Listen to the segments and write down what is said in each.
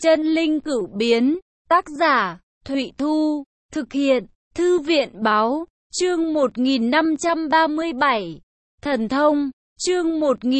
Chân linh cửu biến, tác giả, Thụy Thu, thực hiện, Thư viện Báo, chương 1537, Thần thông, chương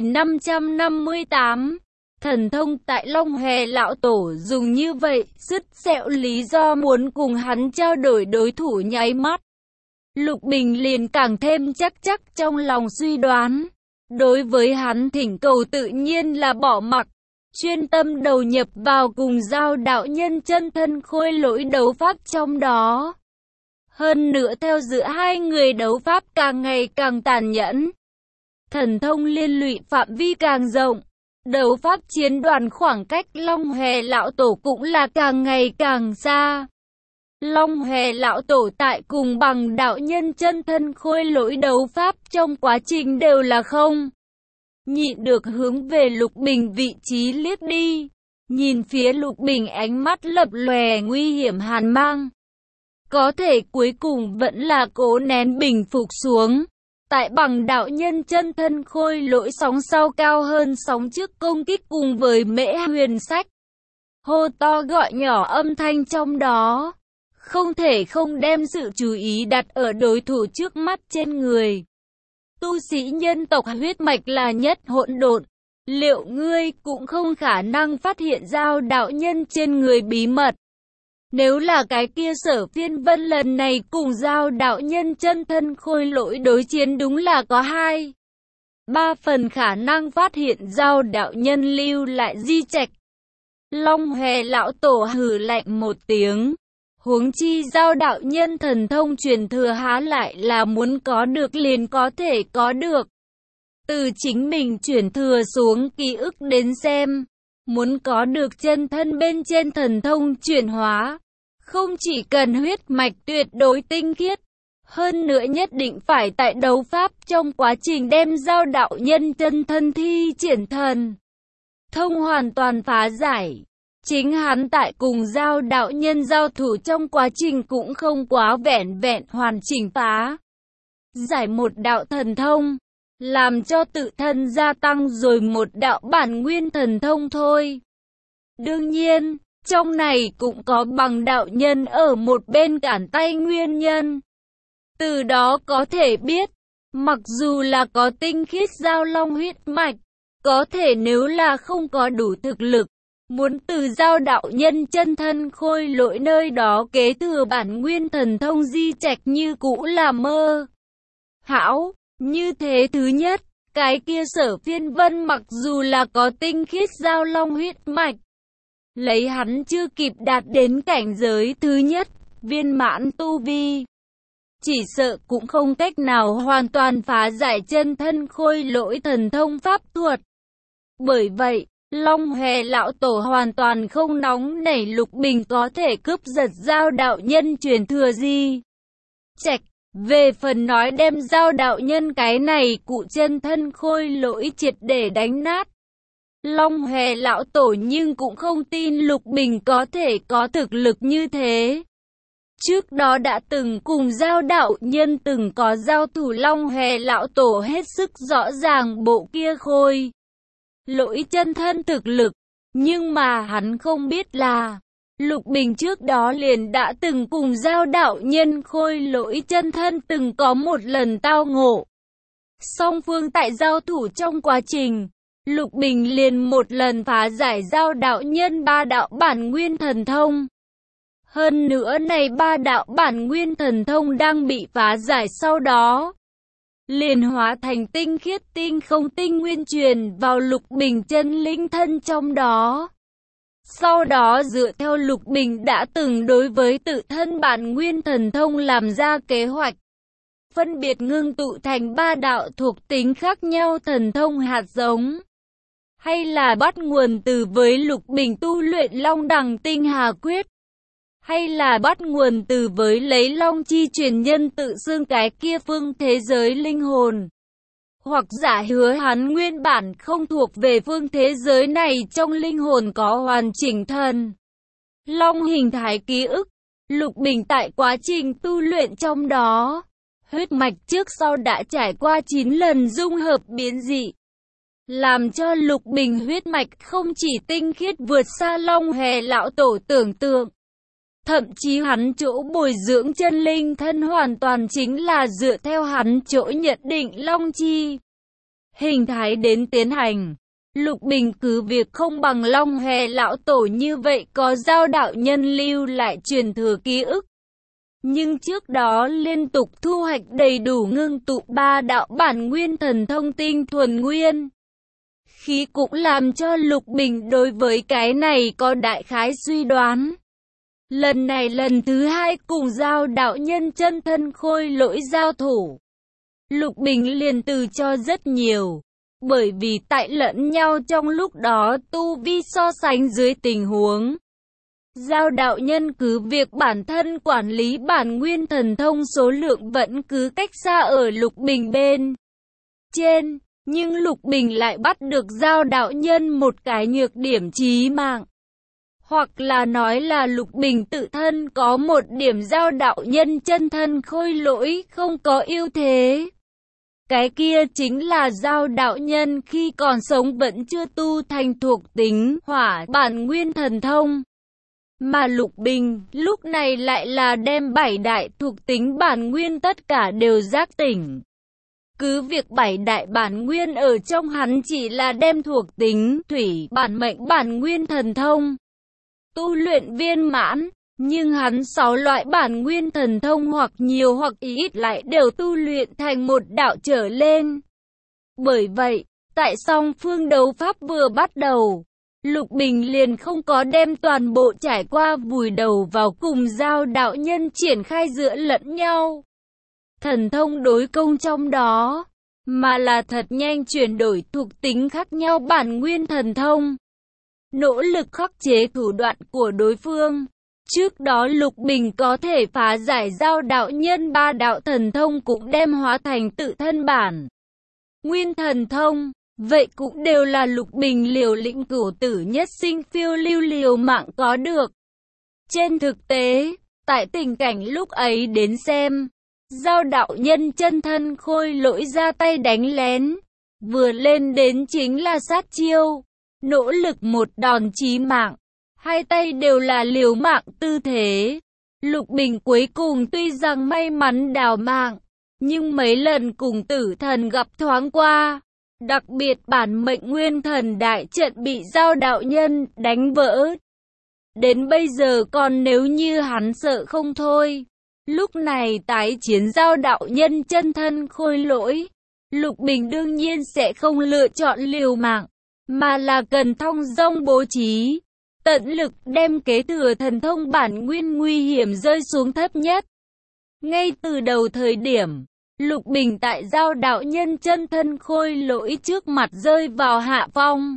1558, Thần thông tại Long Hòe lão tổ dùng như vậy, sứt sẹo lý do muốn cùng hắn trao đổi đối thủ nháy mắt. Lục Bình liền càng thêm chắc trong lòng suy đoán. Đối với hắn thỉnh cầu tự nhiên là bỏ mặc, chuyên tâm đầu nhập vào cùng Giao đạo nhân chân thân khôi lỗi đấu pháp trong đó. Hơn nữa theo giữa hai người đấu pháp càng ngày càng tàn nhẫn. Thần thông liên lụy phạm vi càng rộng. Đấu pháp chiến đoàn khoảng cách Long Hòe lão tổ cũng là càng ngày càng xa. Long Hòe lão tổ tại cùng bằng đạo nhân chân thân khôi lỗi đấu pháp trong quá trình đều là không nhịn được hướng về Lục Bình vị trí liếc đi. Nhìn phía Lục Bình ánh mắt lập lòe nguy hiểm hàn mang. Có thể cuối cùng vẫn là cố nén bình phục xuống. Tại bằng đạo nhân chân thân khôi lỗi sóng sau cao hơn sóng trước công kích cùng với Mễ Huyền Sách. Hô to gọi nhỏ âm thanh trong đó. Không thể không đem sự chú ý đặt ở đối thủ trước mắt trên người. Tu sĩ nhân tộc huyết mạch là nhất hỗn độn. Liệu ngươi cũng không khả năng phát hiện Giao đạo nhân trên người bí mật? Nếu là cái kia Sở Phiên Vân lần này cùng Giao đạo nhân chân thân khôi lỗi đối chiến đúng là có 2-3 phần khả năng phát hiện Giao đạo nhân lưu lại di trạch. Long Hòe lão tổ hừ lạnh một tiếng. Huống chi Giao đạo nhân thần thông truyền thừa há lại là muốn có được liền có thể có được. Từ chính mình truyền thừa xuống ký ức đến xem, muốn có được chân thân bên trên thần thông chuyển hóa, không chỉ cần huyết mạch tuyệt đối tinh khiết, hơn nữa nhất định phải tại đấu pháp trong quá trình đem Giao đạo nhân chân thân thi triển thần thông hoàn toàn phá giải. Chính hắn tại cùng Giao đạo nhân giao thủ trong quá trình cũng không quá vẹn hoàn chỉnh phá giải một đạo thần thông, làm cho tự thân gia tăng rồi một đạo bản nguyên thần thông thôi. Đương nhiên, trong này cũng có bằng đạo nhân ở một bên cản tay nguyên nhân. Từ đó có thể biết, mặc dù là có tinh khiết giao long huyết mạch, có thể nếu là không có đủ thực lực, muốn từ Giao đạo nhân chân thân khôi lỗi nơi đó kế thừa bản nguyên thần thông di trạch như cũ là mơ hão. Như thế thứ nhất, cái kia Sở Phiên Vân mặc dù là có tinh khiết giao long huyết mạch, lấy hắn chưa kịp đạt đến cảnh giới thứ nhất, viên mãn tu vi, chỉ sợ cũng không cách nào hoàn toàn phá giải chân thân khôi lỗi thần thông pháp thuật. Bởi vậy, Long Hòe lão tổ hoàn toàn không nóng nảy Lục Bình có thể cướp giật Giao đạo nhân truyền thừa gì trạch. Về phần nói đem Giao đạo nhân cái này cụ chân thân khôi lỗi triệt để đánh nát, Long Hòe lão tổ nhưng cũng không tin Lục Bình có thể có thực lực như thế. Trước đó đã từng cùng Giao đạo nhân từng có giao thủ, Long Hòe lão tổ hết sức rõ ràng bộ kia khôi lỗi chân thân thực lực, nhưng mà hắn không biết là Lục Bình trước đó liền đã từng cùng Giao đạo nhân khôi lỗi chân thân từng có một lần tao ngộ. Song phương tại giao thủ trong quá trình, Lục Bình liền một lần phá giải Giao đạo nhân 3 đạo bản nguyên thần thông. Hơn nữa này 3 đạo bản nguyên thần thông đang bị phá giải sau đó, liền hóa thành tinh khiết tinh không tinh nguyên truyền vào Lục Bình chân linh thân trong đó. Sau đó dựa theo Lục Bình đã từng đối với tự thân bản nguyên thần thông làm ra kế hoạch, phân biệt ngưng tụ thành 3 đạo thuộc tính khác nhau thần thông hạt giống, hay là bắt nguồn từ với Lục Bình tu luyện Long Đằng Tinh Hà Quyết, hay là bắt nguồn từ với lấy Long Chi truyền nhân tự xưng cái kia phương thế giới linh hồn, hoặc giả hứa hắn nguyên bản không thuộc về phương thế giới này trong linh hồn có hoàn chỉnh thần long hình thái ký ức. Lục Bình tại quá trình tu luyện trong đó, huyết mạch trước sau đã trải qua 9 lần dung hợp biến dị, làm cho Lục Bình huyết mạch không chỉ tinh khiết vượt xa Long Hề lão tổ tưởng tượng. Thậm chí hắn chỗ bồi dưỡng chân linh thân hoàn toàn chính là dựa theo hắn chỗ nhận định Long Chi hình thái đến tiến hành. Lục Bình cứ việc không bằng Long Hề lão tổ như vậy có Giao đạo nhân lưu lại truyền thừa ký ức. Nhưng trước đó liên tục thu hoạch đầy đủ ngưng tụ 3 đạo bản nguyên thần thông tinh thuần nguyên khí cũng làm cho Lục Bình đối với cái này có đại khái suy đoán. Lần này lần thứ 2 cùng Giao đạo nhân chân thân khôi lỗi giao thủ, Lục Bình liền từ cho rất nhiều. Bởi vì tại lẫn nhau trong lúc đó tu vi so sánh dưới tình huống, Giao đạo nhân cứ việc bản thân quản lý bản nguyên thần thông số lượng vẫn cứ cách xa ở Lục Bình bên trên, nhưng Lục Bình lại bắt được Giao đạo nhân một cái nhược điểm chí mạng. Hoặc là nói là Lục Bình tự thân có một điểm Giao đạo nhân chân thân khôi lỗi không có ưu thế. Cái kia chính là Giao đạo nhân khi còn sống vẫn chưa tu thành thuộc tính hỏa bản nguyên thần thông. Mà Lục Bình lúc này lại là đem 7 đại thuộc tính bản nguyên tất cả đều giác tỉnh. Cứ việc 7 đại bản nguyên ở trong hắn chỉ là đem thuộc tính thủy bản mệnh bản nguyên thần thông tu luyện viên mãn, nhưng hắn 6 loại bản nguyên thần thông hoặc nhiều hoặc ít lại đều tu luyện thành một đạo trở lên. Bởi vậy, tại song phương đấu pháp vừa bắt đầu, Lục Bình liền không có đem toàn bộ trải qua vùi đầu vào cùng Giao đạo nhân triển khai giữa lẫn nhau thần thông đối công trong đó, mà là thật nhanh chuyển đổi thuộc tính khác nhau bản nguyên thần thông, nỗ lực khắc chế thủ đoạn của đối phương. Trước đó Lục Bình có thể phá giải Giao đạo nhân 3 đạo thần thông cũng đem hóa thành tự thân bản nguyên thần thông. Vậy cũng đều là Lục Bình liều lĩnh cửu tử nhất sinh phiêu lưu liều mạng có được. Trên thực tế, tại tình cảnh lúc ấy đến xem, Giao đạo nhân chân thân khôi lỗi ra tay đánh lén, vừa lên đến chính là sát chiêu, nỗ lực một đòn chí mạng, hai tay đều là liều mạng tư thế. Lục Bình cuối cùng tuy rằng may mắn đào mạng, nhưng mấy lần cùng tử thần gặp thoáng qua. Đặc biệt bản mệnh nguyên thần đại trận bị Giao đạo nhân đánh vỡ. Đến bây giờ còn nếu như hắn sợ không thôi. Lúc này tái chiến Giao đạo nhân chân thân khôi lỗi, Lục Bình đương nhiên sẽ không lựa chọn liều mạng, mà là cần thong dong bố trí, tận lực đem kế thừa thần thông bản nguyên nguy hiểm rơi xuống thấp nhất. Ngay từ đầu thời điểm, Lục Bình tại Giao đạo nhân chân thân khôi lỗi trước mặt rơi vào hạ phong.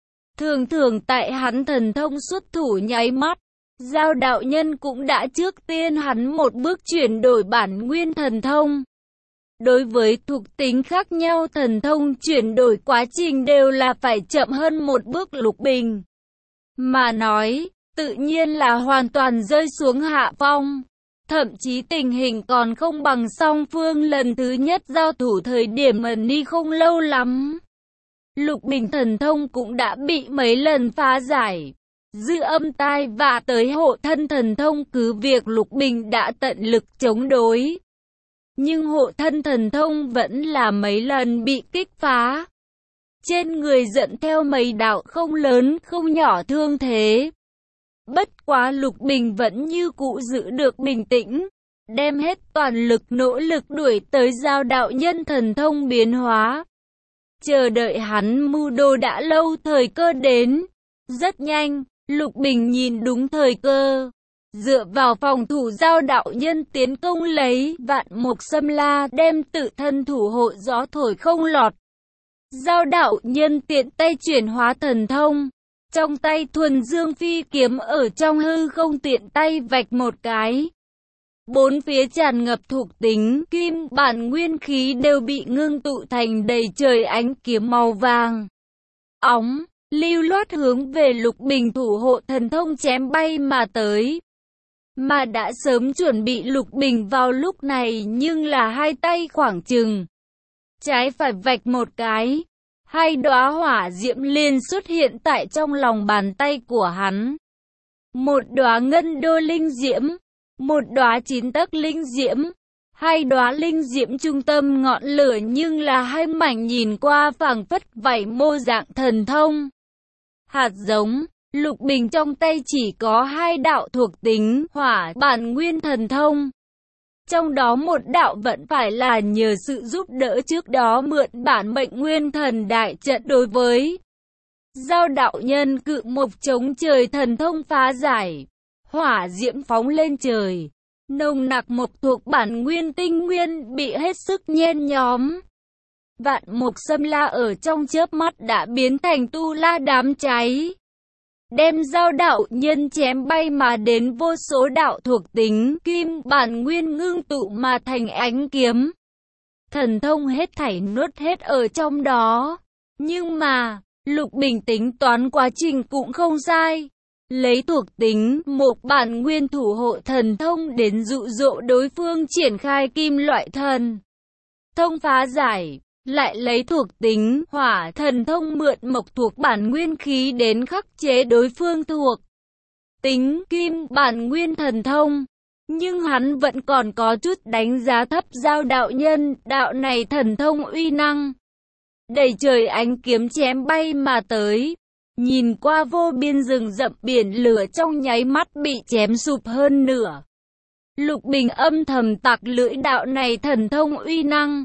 Thường tại hắn thần thông xuất thủ nháy mắt, Giao đạo nhân cũng đã trước tiên hắn một bước chuyển đổi bản nguyên thần thông. Đối với thuộc tính khác nhau thần thông chuyển đổi quá trình đều là phải chậm hơn một bước Lục Bình mà nói, tự nhiên là hoàn toàn rơi xuống hạ phong. Thậm chí tình hình còn không bằng song phương lần thứ nhất giao thủ thời điểm ẩn ni không lâu lắm. Lục Bình thần thông cũng đã bị mấy lần phá giải. Dư âm tai và tới hộ thân thần thông cứ việc Lục Bình đã tận lực chống đối. Nhưng hộ thân thần thông vẫn là mấy lần bị kích phá. Trên người dẫn theo mấy đạo không lớn không nhỏ thương thế. Bất quá Lục Bình vẫn như cũ giữ được bình tĩnh, đem hết toàn lực nỗ lực đuổi tới Giao đạo nhân thần thông biến hóa. Chờ đợi hắn mưu đồ đã lâu thời cơ đến. Rất nhanh, Lục Bình nhìn đúng thời cơ. Dựa vào phòng thủ Giao đạo nhân tiến công lấy Vạn Mộc Xâm La đem tự thân thủ hộ gió thổi không lọt. Giao đạo nhân tiện tay chuyển hóa thần thông. Trong tay thuần dương phi kiếm ở trong hư không tiện tay vạch một cái. Bốn phía tràn ngập thuộc tính kim bản nguyên khí đều bị ngưng tụ thành đầy trời ánh kiếm màu vàng óng, lưu loát hướng về Lục Bình thủ hộ thần thông chém bay mà tới. Mà đã sớm chuẩn bị Lục Bình vào lúc này nhưng là hai tay khoảng chừng trái phải vạch một cái. hai đóa hỏa diễm liền xuất hiện tại trong lòng bàn tay của hắn. Một đóa ngân đô linh diễm, một đóa 9 tấc linh diễm. Hai đóa linh diễm trung tâm ngọn lửa nhưng là hai mảnh nhìn qua phảng phất vảy mô dạng thần thông. Hạt giống, Lục Bình trong tay chỉ có hai đạo thuộc tính hỏa bản nguyên thần thông. Trong đó một đạo vẫn phải là nhờ sự giúp đỡ trước đó mượn bản mệnh nguyên thần đại trận đối với Giao đạo nhân cự mộc chống trời thần thông phá giải. Hỏa diễm phóng lên trời. Nồng nặc mộc thuộc bản nguyên tinh nguyên bị hết sức nhen nhóm. Vạn mộc xâm la ở trong chớp mắt đã biến thành tu la đám cháy. Đem Giao đạo nhân chém bay mà đến vô số đạo thuộc tính kim bản nguyên ngưng tụ mà thành ánh kiếm. Thần thông hết thảy nuốt hết ở trong đó. Nhưng mà, Lục Bình tính toán quá trình cũng không sai. Lấy thuộc tính một bản nguyên thủ hộ thần thông đến dụ dỗ đối phương triển khai kim loại thần thông phá giải. Lại lấy thuộc tính hỏa thần thông mượn mộc thuộc bản nguyên khí đến khắc chế đối phương thuộc tính kim bản nguyên thần thông. Nhưng hắn vẫn còn có chút đánh giá thấp Giao đạo nhân, đạo này thần thông uy năng. Đầy trời ánh kiếm chém bay mà tới. Nhìn qua vô biên rừng rậm biển lửa trong nháy mắt bị chém sụp hơn nửa. Lục Bình âm thầm tặc lưỡi đạo này thần thông uy năng.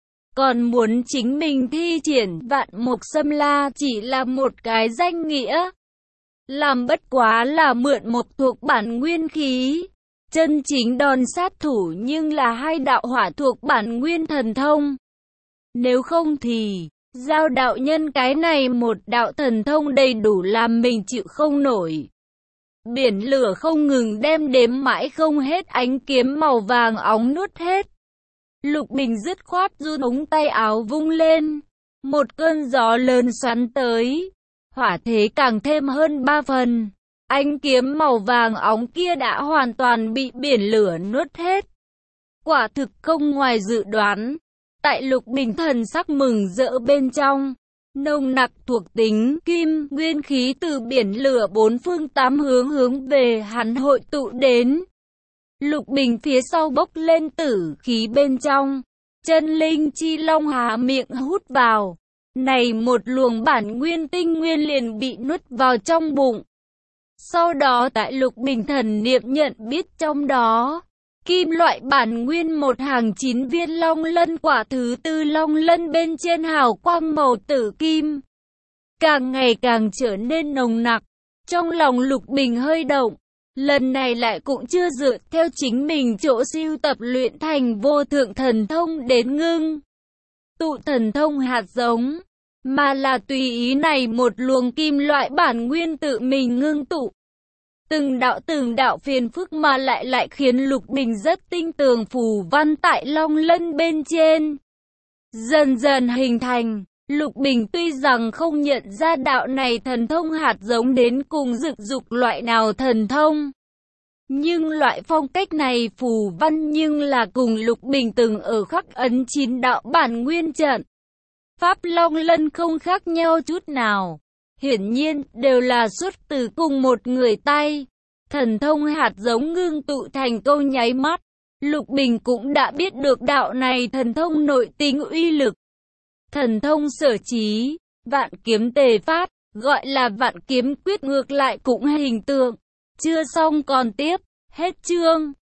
Còn muốn chính mình thi triển vạn mộc xâm la chỉ là một cái danh nghĩa. Làm bất quá là mượn mộc thuộc bản nguyên khí. Chân chính đòn sát thủ nhưng là hai đạo hỏa thuộc bản nguyên thần thông. Nếu không thì, Giao đạo nhân cái này một đạo thần thông đầy đủ làm mình chịu không nổi. Biển lửa không ngừng đem đếm mãi không hết ánh kiếm màu vàng óng nuốt hết. Lục Bình dứt khoát run ống tay áo vung lên. Một cơn gió lớn xoắn tới. Hỏa thế càng thêm hơn 3 phần. Ánh kiếm màu vàng óng kia đã hoàn toàn bị biển lửa nuốt hết. Quả thực không ngoài dự đoán. Tại Lục Bình thần sắc mừng rỡ bên trong. Nồng nặc thuộc tính kim nguyên khí từ biển lửa bốn phương tám hướng về hắn hội tụ đến. Lục Bình phía sau bốc lên tử khí bên trong. Chân linh chi long há miệng hút vào. Này một luồng bản nguyên tinh nguyên liền bị nuốt vào trong bụng. Sau đó tại Lục Bình thần niệm nhận biết trong đó. Kim loại bản nguyên một hàng 9 viên long lân, quả thứ tư long lân bên trên hào quang màu tử kim. Càng ngày càng trở nên nồng nặc. Trong lòng Lục Bình hơi động. Lần này lại cũng chưa dựa theo chính mình chỗ siêu tập luyện thành vô thượng thần thông đến ngưng tụ thần thông hạt giống. Mà là tùy ý này một luồng kim loại bản nguyên tự mình ngưng tụ. Từng đạo phiền phức mà lại khiến Lục Bình rất tinh tường phù văn tại long lân bên trên. Dần dần hình thành, Lục Bình tuy rằng không nhận ra đạo này thần thông hạt giống đến cùng dựng dục loại nào thần thông. Nhưng loại phong cách này phù văn nhưng là cùng Lục Bình từng ở khắc ấn 9 đạo bản nguyên trận. Pháp long lân không khác nhau chút nào. Hiển nhiên, đều là xuất từ cùng một người tay. Thần thông hạt giống ngưng tụ thành câu nháy mắt. Lục Bình cũng đã biết được đạo này thần thông nội tính uy lực. Thần thông sở trí, vạn kiếm tề phát, gọi là vạn kiếm quyết ngược lại cũng hình tượng. Chưa xong còn tiếp, hết chương.